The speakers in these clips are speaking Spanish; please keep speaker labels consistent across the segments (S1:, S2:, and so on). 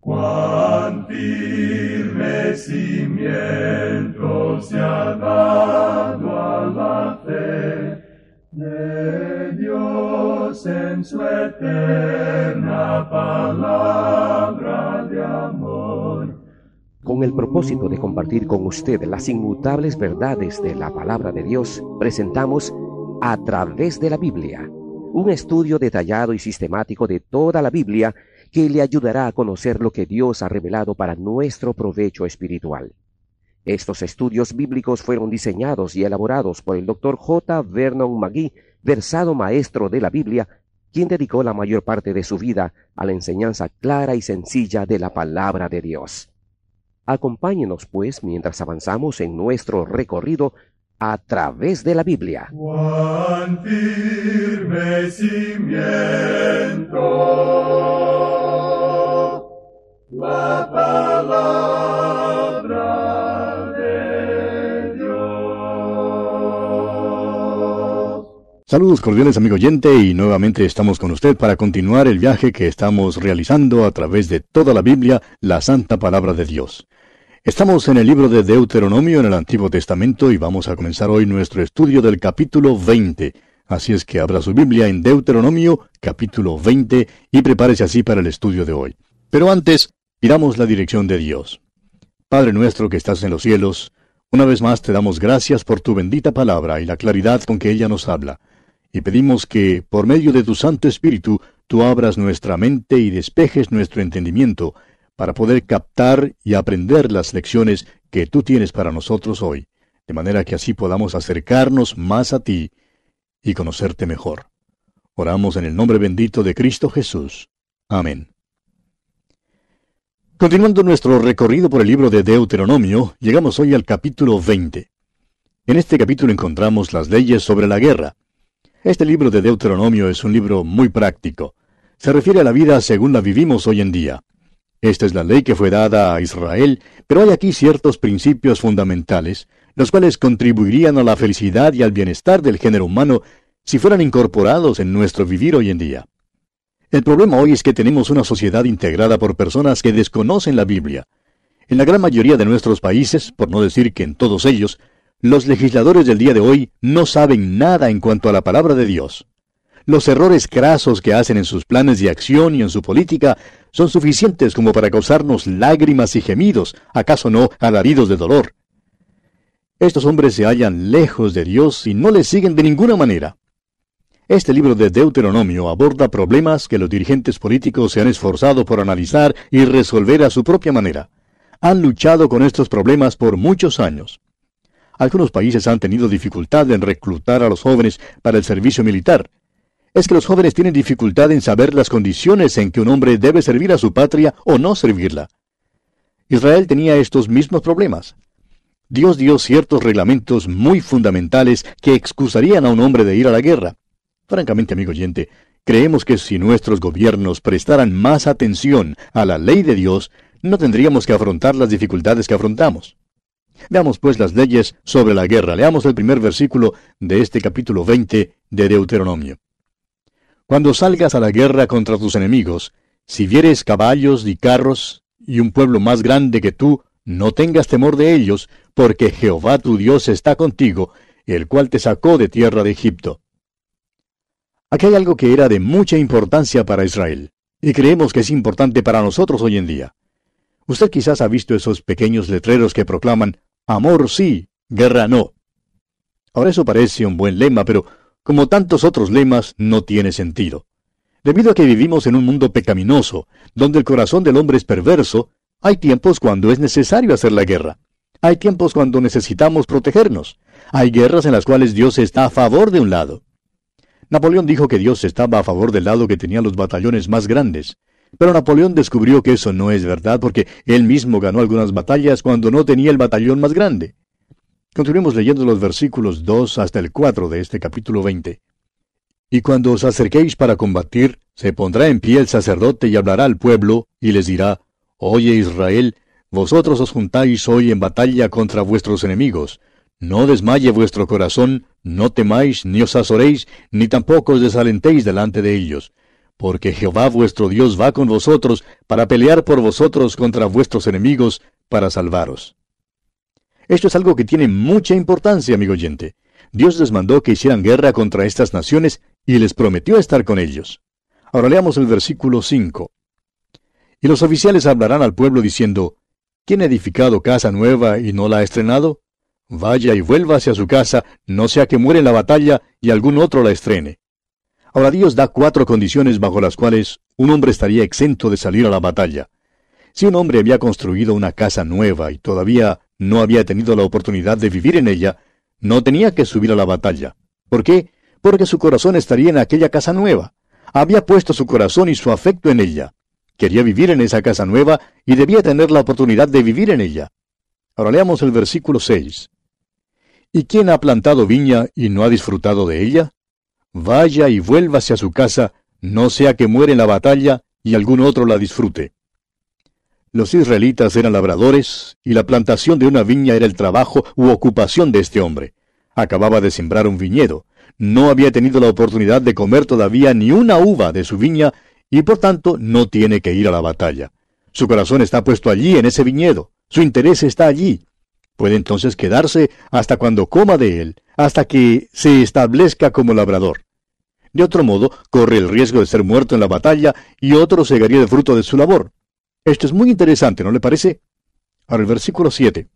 S1: Cuán firme cimiento se ha dado a la fe de Dios en su eterna palabra de amor.
S2: Con el propósito de compartir con usted las inmutables verdades de la palabra de Dios, presentamos A Través de la Biblia, un estudio detallado y sistemático de toda la Biblia que le ayudará a conocer lo que Dios ha revelado para nuestro provecho espiritual. Estos estudios bíblicos fueron diseñados y elaborados por el Dr. J. Vernon McGee, versado maestro de la Biblia, quien dedicó la mayor parte de su vida a la enseñanza clara y sencilla de la palabra de Dios. Acompáñenos, pues, mientras avanzamos en nuestro recorrido a través de la Biblia.
S1: Cuán firme cimiento la palabra de Dios.
S3: Saludos cordiales, amigo oyente, y nuevamente estamos con usted para continuar el viaje que estamos realizando a través de toda la Biblia, la Santa Palabra de Dios. Estamos en el libro de Deuteronomio en el Antiguo Testamento y vamos a comenzar hoy nuestro estudio del capítulo 20. Así es que abra su Biblia en Deuteronomio, capítulo 20, y prepárese así para el estudio de hoy. Pero antes, pidamos la dirección de Dios. Padre nuestro que estás en los cielos, una vez más te damos gracias por tu bendita palabra y la claridad con que ella nos habla. Y pedimos que, por medio de tu Santo Espíritu, tú abras nuestra mente y despejes nuestro entendimiento, para poder captar y aprender las lecciones que tú tienes para nosotros hoy, de manera que así podamos acercarnos más a ti y conocerte mejor. Oramos en el nombre bendito de Cristo Jesús. Amén. Continuando nuestro recorrido por el libro de Deuteronomio, llegamos hoy al capítulo 20. En este capítulo encontramos las leyes sobre la guerra. Este libro de Deuteronomio es un libro muy práctico. Se refiere a la vida según la vivimos hoy en día. Esta es la ley que fue dada a Israel, pero hay aquí ciertos principios fundamentales, los cuales contribuirían a la felicidad y al bienestar del género humano si fueran incorporados en nuestro vivir hoy en día. El problema hoy es que tenemos una sociedad integrada por personas que desconocen la Biblia. En la gran mayoría de nuestros países, por no decir que en todos ellos, los legisladores del día de hoy no saben nada en cuanto a la palabra de Dios. Los errores crasos que hacen en sus planes de acción y en su política son suficientes como para causarnos lágrimas y gemidos, acaso no alaridos de dolor. Estos hombres se hallan lejos de Dios y no le siguen de ninguna manera. Este libro de Deuteronomio aborda problemas que los dirigentes políticos se han esforzado por analizar y resolver a su propia manera. Han luchado con estos problemas por muchos años. Algunos países han tenido dificultad en reclutar a los jóvenes para el servicio militar. Es que los jóvenes tienen dificultad en saber las condiciones en que un hombre debe servir a su patria o no servirla. Israel tenía estos mismos problemas. Dios dio ciertos reglamentos muy fundamentales que excusarían a un hombre de ir a la guerra. Francamente, amigo oyente, creemos que si nuestros gobiernos prestaran más atención a la ley de Dios, no tendríamos que afrontar las dificultades que afrontamos. Veamos pues las leyes sobre la guerra. Leamos el primer versículo de este capítulo 20 de Deuteronomio. Cuando salgas a la guerra contra tus enemigos, si vieres caballos y carros y un pueblo más grande que tú, no tengas temor de ellos, porque Jehová tu Dios está contigo, el cual te sacó de tierra de Egipto. Aquí hay algo que era de mucha importancia para Israel, y creemos que es importante para nosotros hoy en día. Usted quizás ha visto esos pequeños letreros que proclaman, amor sí, guerra no. Ahora eso parece un buen lema, pero como tantos otros lemas, no tiene sentido. Debido a que vivimos en un mundo pecaminoso, donde el corazón del hombre es perverso, hay tiempos cuando es necesario hacer la guerra. Hay tiempos cuando necesitamos protegernos. Hay guerras en las cuales Dios está a favor de un lado. Napoleón dijo que Dios estaba a favor del lado que tenía los batallones más grandes. Pero Napoleón descubrió que eso no es verdad porque él mismo ganó algunas batallas cuando no tenía el batallón más grande. Continuemos leyendo los versículos 2 hasta el 4 de este capítulo 20. Y cuando os acerquéis para combatir, se pondrá en pie el sacerdote y hablará al pueblo, y les dirá, Oye Israel, vosotros os juntáis hoy en batalla contra vuestros enemigos. No desmaye vuestro corazón, no temáis, ni os azoréis, ni tampoco os desalentéis delante de ellos. porque Jehová vuestro Dios va con vosotros para pelear por vosotros contra vuestros enemigos, para salvaros. Esto es algo que tiene mucha importancia, amigo oyente. Dios les mandó que hicieran guerra contra estas naciones y les prometió estar con ellos. Ahora leamos el versículo 5. Y los oficiales hablarán al pueblo diciendo, ¿quién ha edificado casa nueva y no la ha estrenado? Vaya y vuelva hacia su casa, no sea que muera en la batalla y algún otro la estrene. Ahora Dios da 4 condiciones bajo las cuales un hombre estaría exento de salir a la batalla. Si un hombre había construido una casa nueva y todavía no había tenido la oportunidad de vivir en ella, no tenía que subir a la batalla. ¿Por qué? Porque su corazón estaría en aquella casa nueva. Había puesto su corazón y su afecto en ella. Quería vivir en esa casa nueva y debía tener la oportunidad de vivir en ella. Ahora leamos el versículo 6. ¿Y quién ha plantado viña y no ha disfrutado de ella? Vaya y vuélvase a su casa, no sea que muera en la batalla y algún otro la disfrute. Los israelitas eran labradores, y la plantación de una viña era el trabajo u ocupación de este hombre. Acababa de sembrar un viñedo. No había tenido la oportunidad de comer todavía ni una uva de su viña, y por tanto no tiene que ir a la batalla. Su corazón está puesto allí en ese viñedo. Su interés está allí. Puede entonces quedarse hasta cuando coma de él, hasta que se establezca como labrador. De otro modo, corre el riesgo de ser muerto en la batalla y otro segaría el fruto de su labor. Esto es muy interesante, ¿no le parece? Ahora el versículo 7.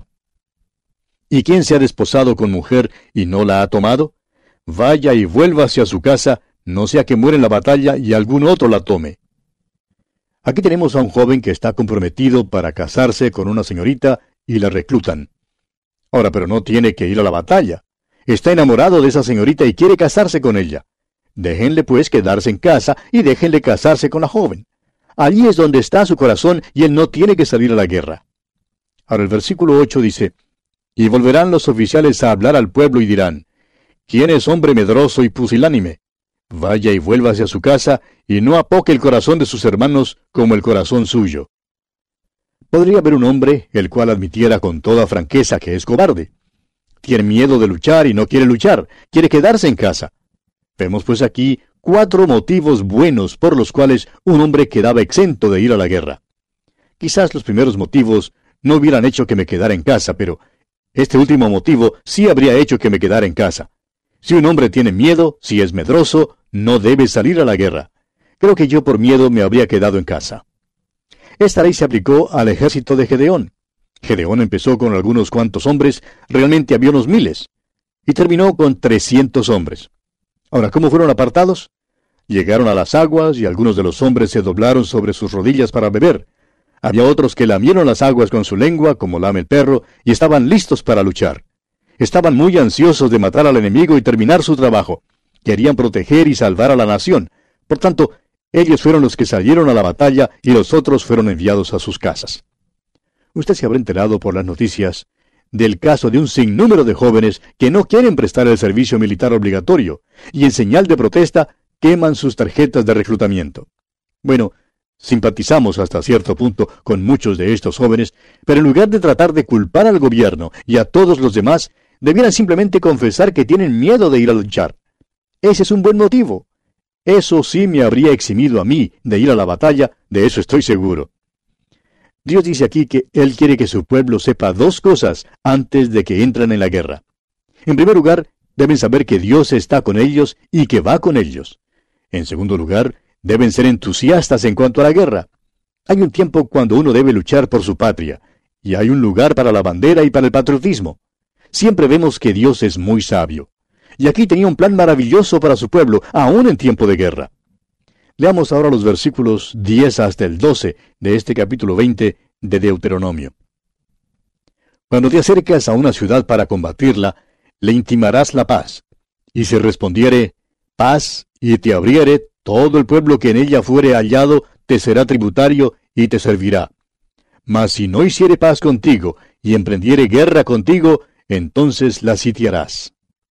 S3: ¿Y quién se ha desposado con mujer y no la ha tomado? Vaya y vuélvase a su casa, no sea que muera en la batalla y algún otro la tome. Aquí tenemos a un joven que está comprometido para casarse con una señorita y la reclutan. Ahora, pero no tiene que ir a la batalla. Está enamorado de esa señorita y quiere casarse con ella. Déjenle pues quedarse en casa y déjenle casarse con la joven. Allí es donde está su corazón y él no tiene que salir a la guerra. Ahora el versículo 8 dice, y volverán los oficiales a hablar al pueblo y dirán, ¿quién es hombre medroso y pusilánime? Vaya y vuélvase a su casa y no apoque el corazón de sus hermanos como el corazón suyo. Podría haber un hombre el cual admitiera con toda franqueza que es cobarde. Tiene miedo de luchar y no quiere luchar, quiere quedarse en casa. Vemos pues aquí 4 motivos buenos por los cuales un hombre quedaba exento de ir a la guerra. Quizás los primeros motivos no hubieran hecho que me quedara en casa, pero este último motivo sí habría hecho que me quedara en casa. Si un hombre tiene miedo, si es medroso, no debe salir a la guerra. Creo que yo por miedo me habría quedado en casa. Esta ley se aplicó al ejército de Gedeón. Gedeón empezó con algunos cuantos hombres, realmente había unos miles, y terminó con 300 hombres. Ahora, ¿cómo fueron apartados? Llegaron a las aguas y algunos de los hombres se doblaron sobre sus rodillas para beber. Había otros que lamieron las aguas con su lengua, como lame el perro, y estaban listos para luchar. Estaban muy ansiosos de matar al enemigo y terminar su trabajo. Querían proteger y salvar a la nación. Por tanto, ellos fueron los que salieron a la batalla y los otros fueron enviados a sus casas. Usted se habrá enterado por las noticias del caso de un sinnúmero de jóvenes que no quieren prestar el servicio militar obligatorio y en señal de protesta queman sus tarjetas de reclutamiento. Bueno, simpatizamos hasta cierto punto con muchos de estos jóvenes, pero en lugar de tratar de culpar al gobierno y a todos los demás, debieran simplemente confesar que tienen miedo de ir a luchar. Ese es un buen motivo. Eso sí me habría eximido a mí de ir a la batalla, de eso estoy seguro. Dios dice aquí que Él quiere que su pueblo sepa 2 cosas antes de que entren en la guerra. En primer lugar, deben saber que Dios está con ellos y que va con ellos. En segundo lugar, deben ser entusiastas en cuanto a la guerra. Hay un tiempo cuando uno debe luchar por su patria, y hay un lugar para la bandera y para el patriotismo. Siempre vemos que Dios es muy sabio. Y aquí tenía un plan maravilloso para su pueblo, aún en tiempo de guerra. Leamos ahora los versículos 10 hasta el 12 de este capítulo 20 de Deuteronomio. Cuando te acercas a una ciudad para combatirla, le intimarás la paz. Y si respondiere, paz, y te abriere, todo el pueblo que en ella fuere hallado te será tributario y te servirá. Mas si no hiciere paz contigo, y emprendiere guerra contigo, entonces la sitiarás.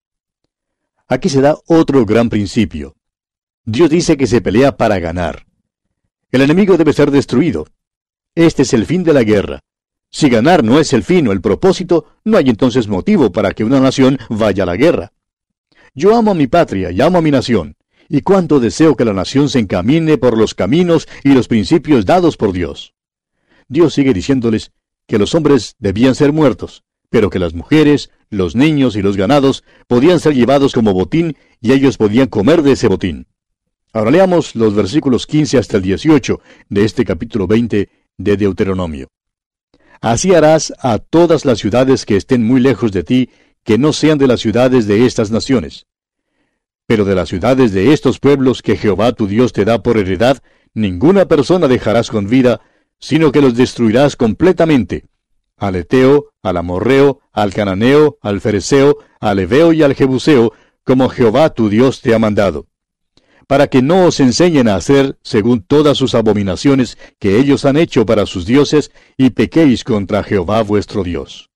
S3: Aquí se da otro gran principio. Dios dice que se pelea para ganar. El enemigo debe ser destruido. Este es el fin de la guerra. Si ganar no es el fin o el propósito, no hay entonces motivo para que una nación vaya a la guerra. Yo amo a mi patria y amo a mi nación, y cuánto deseo que la nación se encamine por los caminos y los principios dados por Dios. Dios sigue diciéndoles que los hombres debían ser muertos, pero que las mujeres, los niños y los ganados podían ser llevados como botín y ellos podían comer de ese botín. Ahora leamos los versículos 15 hasta el 18 de este capítulo 20 de Deuteronomio. Así harás a todas las ciudades que estén muy lejos de ti, que no sean de las ciudades de estas naciones. Pero de las ciudades de estos pueblos que Jehová tu Dios te da por heredad, ninguna persona dejarás con vida, sino que los destruirás completamente. Al Eteo, al Amorreo, al Cananeo, al Fereceo, al Heveo y al Jebuseo, como Jehová tu Dios te ha mandado. Para que no os enseñen a hacer según todas sus abominaciones que ellos han hecho para sus dioses, y pequéis contra Jehová vuestro Dios.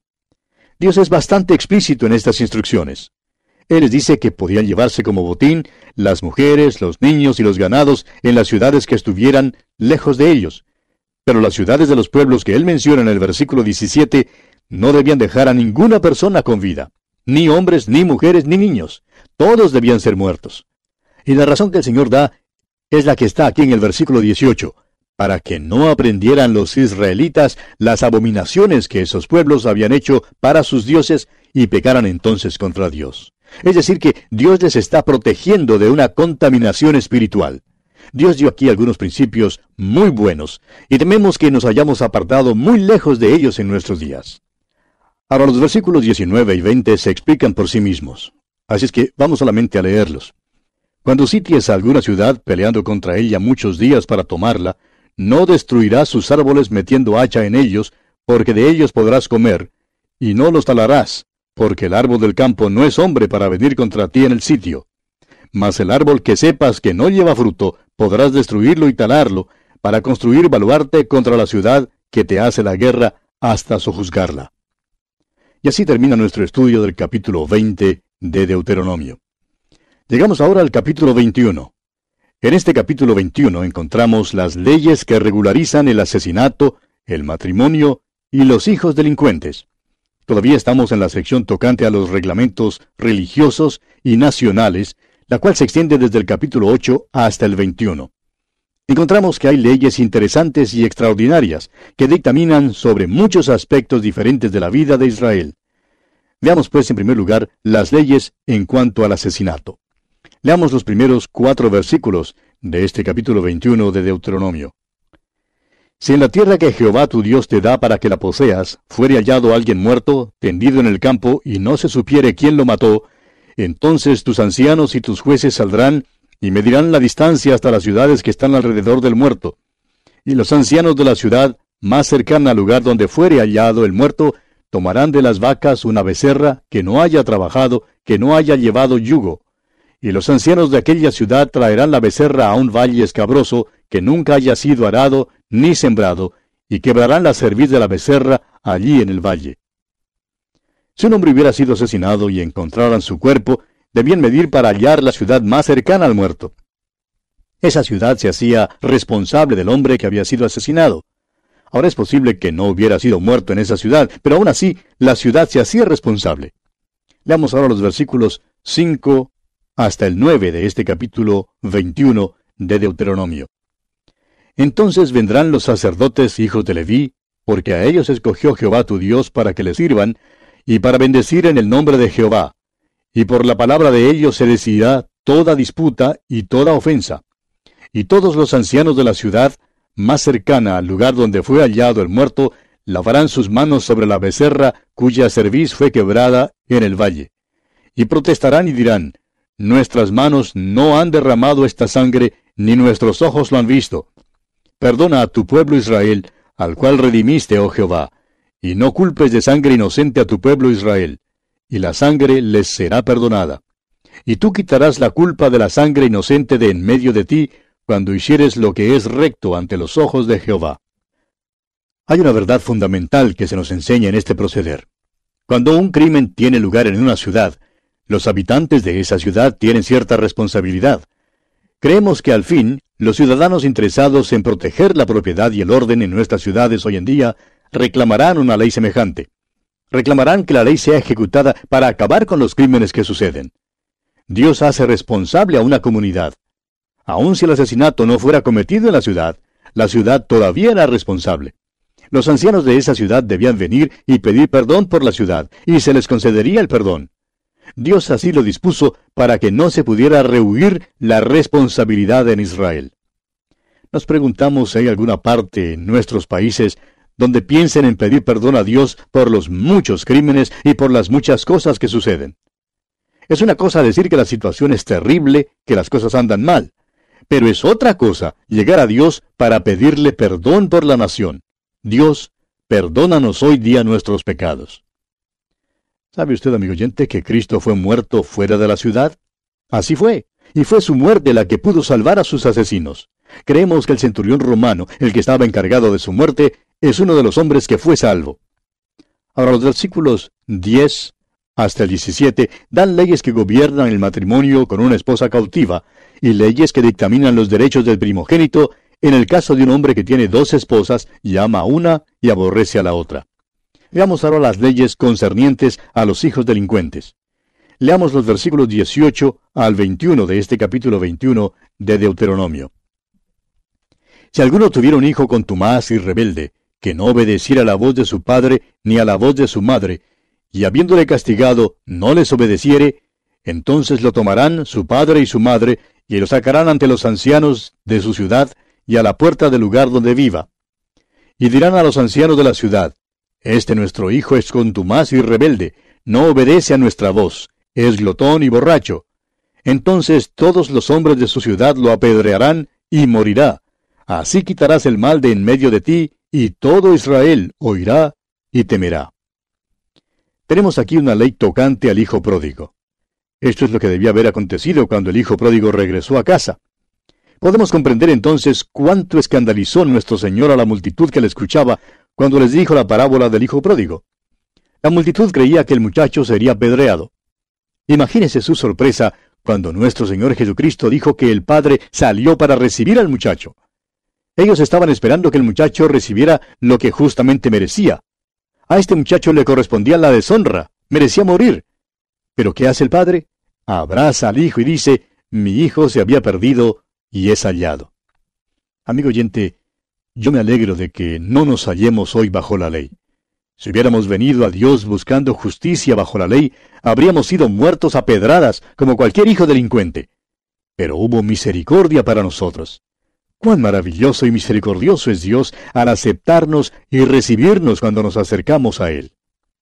S3: Dios es bastante explícito en estas instrucciones. Él les dice que podían llevarse como botín las mujeres, los niños y los ganados en las ciudades que estuvieran lejos de ellos. Pero las ciudades de los pueblos que él menciona en el versículo 17 no debían dejar a ninguna persona con vida, ni hombres, ni mujeres, ni niños. Todos debían ser muertos. Y la razón que el Señor da es la que está aquí en el versículo 18, para que no aprendieran los israelitas las abominaciones que esos pueblos habían hecho para sus dioses y pecaran entonces contra Dios. Es decir, que Dios les está protegiendo de una contaminación espiritual. Dios dio aquí algunos principios muy buenos, y tememos que nos hayamos apartado muy lejos de ellos en nuestros días. Ahora los versículos 19 y 20 se explican por sí mismos. Así es que vamos solamente a leerlos. Cuando sities a alguna ciudad peleando contra ella muchos días para tomarla, no destruirás sus árboles metiendo hacha en ellos, porque de ellos podrás comer, y no los talarás, porque el árbol del campo no es hombre para venir contra ti en el sitio. Mas el árbol que sepas que no lleva fruto, podrás destruirlo y talarlo, para construir baluarte contra la ciudad que te hace la guerra hasta sojuzgarla. Y así termina nuestro estudio del capítulo 20 de Deuteronomio. Llegamos ahora al capítulo 21. En este capítulo 21 encontramos las leyes que regularizan el asesinato, el matrimonio y los hijos delincuentes. Todavía estamos en la sección tocante a los reglamentos religiosos y nacionales, la cual se extiende desde el capítulo 8 hasta el 21. Encontramos que hay leyes interesantes y extraordinarias que dictaminan sobre muchos aspectos diferentes de la vida de Israel. Veamos pues en primer lugar las leyes en cuanto al asesinato. Leamos los primeros 4 versículos de este capítulo 21 de Deuteronomio. Si en la tierra que Jehová tu Dios te da para que la poseas, fuere hallado alguien muerto, tendido en el campo, y no se supiere quién lo mató, entonces tus ancianos y tus jueces saldrán y medirán la distancia hasta las ciudades que están alrededor del muerto. Y los ancianos de la ciudad, más cercana al lugar donde fuere hallado el muerto, tomarán de las vacas una becerra que no haya trabajado, que no haya llevado yugo. Y los ancianos de aquella ciudad traerán la becerra a un valle escabroso que nunca haya sido arado ni sembrado, y quebrarán la cerviz de la becerra allí en el valle. Si un hombre hubiera sido asesinado y encontraran su cuerpo, debían medir para hallar la ciudad más cercana al muerto. Esa ciudad se hacía responsable del hombre que había sido asesinado. Ahora es posible que no hubiera sido muerto en esa ciudad, pero aún así la ciudad se hacía responsable. Leamos ahora los versículos 5 hasta el 9 de este capítulo 21 de Deuteronomio. Entonces vendrán los sacerdotes hijos de Leví, porque a ellos escogió Jehová tu Dios para que les sirvan, y para bendecir en el nombre de Jehová. Y por la palabra de ellos se decidirá toda disputa y toda ofensa. Y todos los ancianos de la ciudad, más cercana al lugar donde fue hallado el muerto, lavarán sus manos sobre la becerra cuya cerviz fue quebrada en el valle. Y protestarán y dirán, nuestras manos no han derramado esta sangre, ni nuestros ojos lo han visto. Perdona a tu pueblo Israel, al cual redimiste, oh Jehová, y no culpes de sangre inocente a tu pueblo Israel, y la sangre les será perdonada. Y tú quitarás la culpa de la sangre inocente de en medio de ti, cuando hicieres lo que es recto ante los ojos de Jehová. Hay una verdad fundamental que se nos enseña en este proceder. Cuando un crimen tiene lugar en una ciudad, los habitantes de esa ciudad tienen cierta responsabilidad. Creemos que al fin, los ciudadanos interesados en proteger la propiedad y el orden en nuestras ciudades hoy en día reclamarán una ley semejante. Reclamarán que la ley sea ejecutada para acabar con los crímenes que suceden. Dios hace responsable a una comunidad. Aun si el asesinato no fuera cometido en la ciudad todavía era responsable. Los ancianos de esa ciudad debían venir y pedir perdón por la ciudad, y se les concedería el perdón. Dios así lo dispuso para que no se pudiera rehuir la responsabilidad en Israel. Nos preguntamos si hay alguna parte en nuestros países donde piensen en pedir perdón a Dios por los muchos crímenes y por las muchas cosas que suceden. Es una cosa decir que la situación es terrible, que las cosas andan mal, pero es otra cosa llegar a Dios para pedirle perdón por la nación. Dios, perdónanos hoy día nuestros pecados. ¿Sabe usted, amigo oyente, que Cristo fue muerto fuera de la ciudad? Así fue, y fue su muerte la que pudo salvar a sus asesinos. Creemos que el centurión romano, el que estaba encargado de su muerte, es uno de los hombres que fue salvo. Ahora los versículos 10 hasta el 17 dan leyes que gobiernan el matrimonio con una esposa cautiva, y leyes que dictaminan los derechos del primogénito en el caso de un hombre que tiene 2 esposas y ama a una y aborrece a la otra. Veamos ahora las leyes concernientes a los hijos delincuentes. Leamos los versículos 18 al 21 de este capítulo 21 de Deuteronomio. Si alguno tuviera un hijo contumaz y rebelde, que no obedeciera a la voz de su padre ni a la voz de su madre, y habiéndole castigado no les obedeciere, entonces lo tomarán su padre y su madre, y lo sacarán ante los ancianos de su ciudad y a la puerta del lugar donde viva. Y dirán a los ancianos de la ciudad: Este nuestro hijo es contumaz y rebelde, no obedece a nuestra voz, es glotón y borracho. Entonces todos los hombres de su ciudad lo apedrearán y morirá. Así quitarás el mal de en medio de ti, y todo Israel oirá y temerá. Tenemos aquí una ley tocante al hijo pródigo. Esto es lo que debía haber acontecido cuando el hijo pródigo regresó a casa. Podemos comprender entonces cuánto escandalizó nuestro Señor a la multitud que le escuchaba cuando les dijo la parábola del hijo pródigo. La multitud creía que el muchacho sería apedreado. Imagínese su sorpresa cuando nuestro Señor Jesucristo dijo que el padre salió para recibir al muchacho. Ellos estaban esperando que el muchacho recibiera lo que justamente merecía. A este muchacho le correspondía la deshonra, merecía morir. ¿Pero qué hace el padre? Abraza al hijo y dice: Mi hijo se había perdido y es hallado. Amigo oyente, yo me alegro de que no nos hallemos hoy bajo la ley. Si hubiéramos venido a Dios buscando justicia bajo la ley, habríamos sido muertos a pedradas como cualquier hijo delincuente. Pero hubo misericordia para nosotros. Cuán maravilloso y misericordioso es Dios al aceptarnos y recibirnos cuando nos acercamos a Él.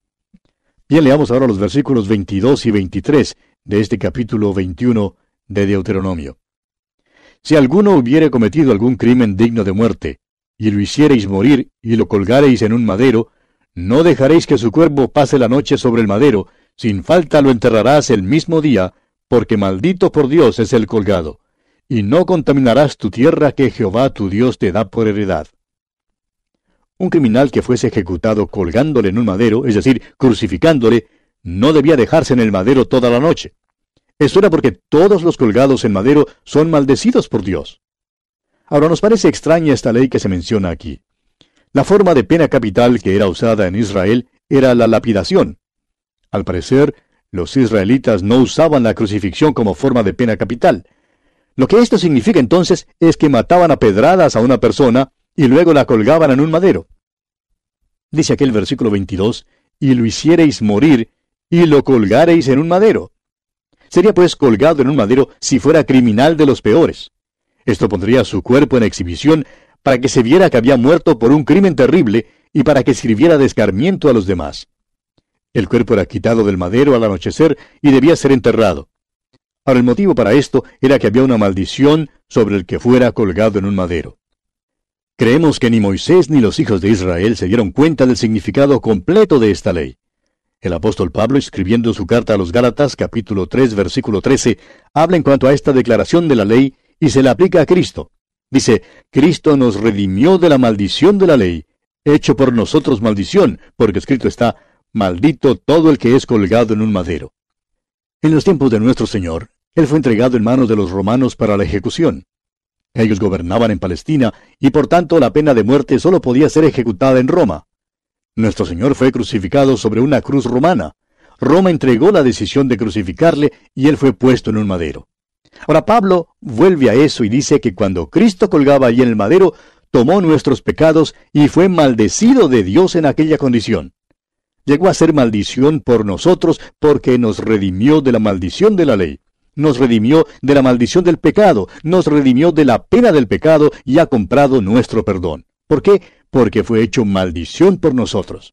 S3: Bien, leamos ahora los versículos 22 y 23 de este capítulo 21 de Deuteronomio. Si alguno hubiere cometido algún crimen digno de muerte, y lo hiciereis morir, y lo colgareis en un madero, no dejaréis que su cuerpo pase la noche sobre el madero, sin falta lo enterrarás el mismo día, porque maldito por Dios es el colgado. Y no contaminarás tu tierra que Jehová tu Dios te da por heredad. Un criminal que fuese ejecutado colgándole en un madero, es decir, crucificándole, no debía dejarse en el madero toda la noche. Esto era porque todos los colgados en madero son maldecidos por Dios. Ahora nos parece extraña esta ley que se menciona aquí. La forma de pena capital que era usada en Israel era la lapidación. Al parecer, los israelitas no usaban la crucifixión como forma de pena capital. Lo que esto significa entonces es que mataban a pedradas a una persona y luego la colgaban en un madero. Dice aquel versículo 22, y lo hiciereis morir, y lo colgareis en un madero. Sería pues colgado en un madero si fuera criminal de los peores. Esto pondría su cuerpo en exhibición para que se viera que había muerto por un crimen terrible y para que sirviera de escarmiento a los demás. El cuerpo era quitado del madero al anochecer y debía ser enterrado. Ahora, el motivo para esto era que había una maldición sobre el que fuera colgado en un madero. Creemos que ni Moisés ni los hijos de Israel se dieron cuenta del significado completo de esta ley. El apóstol Pablo, escribiendo su carta a los Gálatas, capítulo 3, versículo 13, habla en cuanto a esta declaración de la ley y se la aplica a Cristo. Dice: Cristo nos redimió de la maldición de la ley, hecho por nosotros maldición, porque escrito está: maldito todo el que es colgado en un madero. En los tiempos de nuestro Señor, Él fue entregado en manos de los romanos para la ejecución. Ellos gobernaban en Palestina y por tanto la pena de muerte solo podía ser ejecutada en Roma. Nuestro Señor fue crucificado sobre una cruz romana. Roma entregó la decisión de crucificarle y él fue puesto en un madero. Ahora Pablo vuelve a eso y dice que cuando Cristo colgaba allí en el madero, tomó nuestros pecados y fue maldecido de Dios en aquella condición. Llegó a ser maldición por nosotros porque nos redimió de la maldición de la ley. Nos redimió de la maldición del pecado, nos redimió de la pena del pecado y ha comprado nuestro perdón. ¿Por qué? Porque fue hecho maldición por nosotros.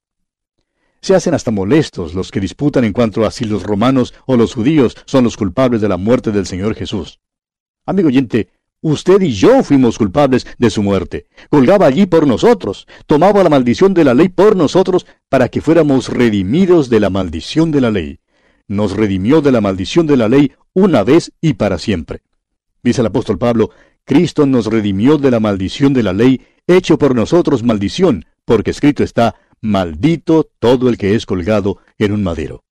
S3: Se hacen hasta molestos los que disputan en cuanto a si los romanos o los judíos son los culpables de la muerte del Señor Jesús. Amigo oyente, usted y yo fuimos culpables de su muerte. Colgaba allí por nosotros, tomaba la maldición de la ley por nosotros para que fuéramos redimidos de la maldición de la ley. Nos redimió de la maldición de la ley una vez y para siempre. Dice el apóstol Pablo, Cristo nos redimió de la maldición de la ley, hecho por nosotros maldición, porque escrito está, maldito todo el que es colgado en un madero.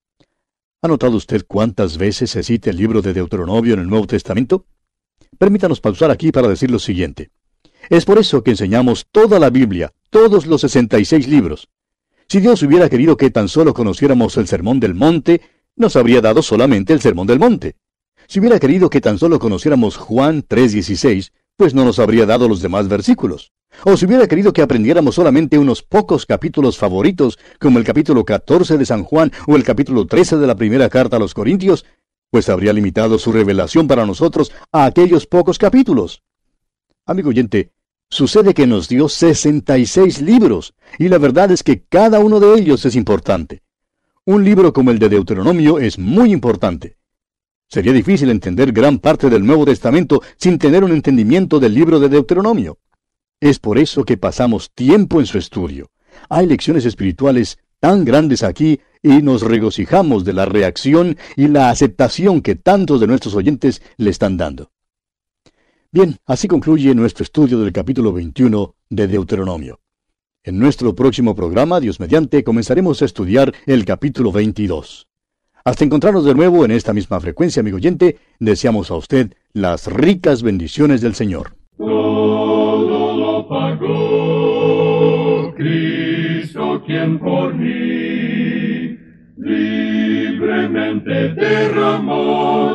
S3: ¿Ha notado usted cuántas veces se cita el libro de Deuteronomio en el Nuevo Testamento? Permítanos pausar aquí para decir lo siguiente. Es por eso que enseñamos toda la Biblia, todos los 66 libros. Si Dios hubiera querido que tan solo conociéramos el Sermón del Monte, nos habría dado solamente el Sermón del Monte. Si hubiera querido que tan solo conociéramos Juan 3:16, pues no nos habría dado los demás versículos. O si hubiera querido que aprendiéramos solamente unos pocos capítulos favoritos, como el capítulo 14 de San Juan o el capítulo 13 de la primera carta a los Corintios, pues habría limitado su revelación para nosotros a aquellos pocos capítulos. Amigo oyente, sucede que nos dio 66 libros, y la verdad es que cada uno de ellos es importante. Un libro como el de Deuteronomio es muy importante. Sería difícil entender gran parte del Nuevo Testamento sin tener un entendimiento del libro de Deuteronomio. Es por eso que pasamos tiempo en su estudio. Hay lecciones espirituales tan grandes aquí y nos regocijamos de la reacción y la aceptación que tantos de nuestros oyentes le están dando. Bien, así concluye nuestro estudio del capítulo 21 de Deuteronomio. En nuestro próximo programa, Dios mediante, comenzaremos a estudiar el capítulo 22. Hasta encontrarnos de nuevo en esta misma frecuencia, amigo oyente, deseamos a usted las ricas bendiciones del Señor.
S1: Todo lo pagó Cristo quien por mí libremente derramó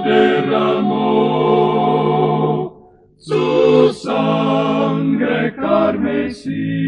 S1: su sangre carmesí.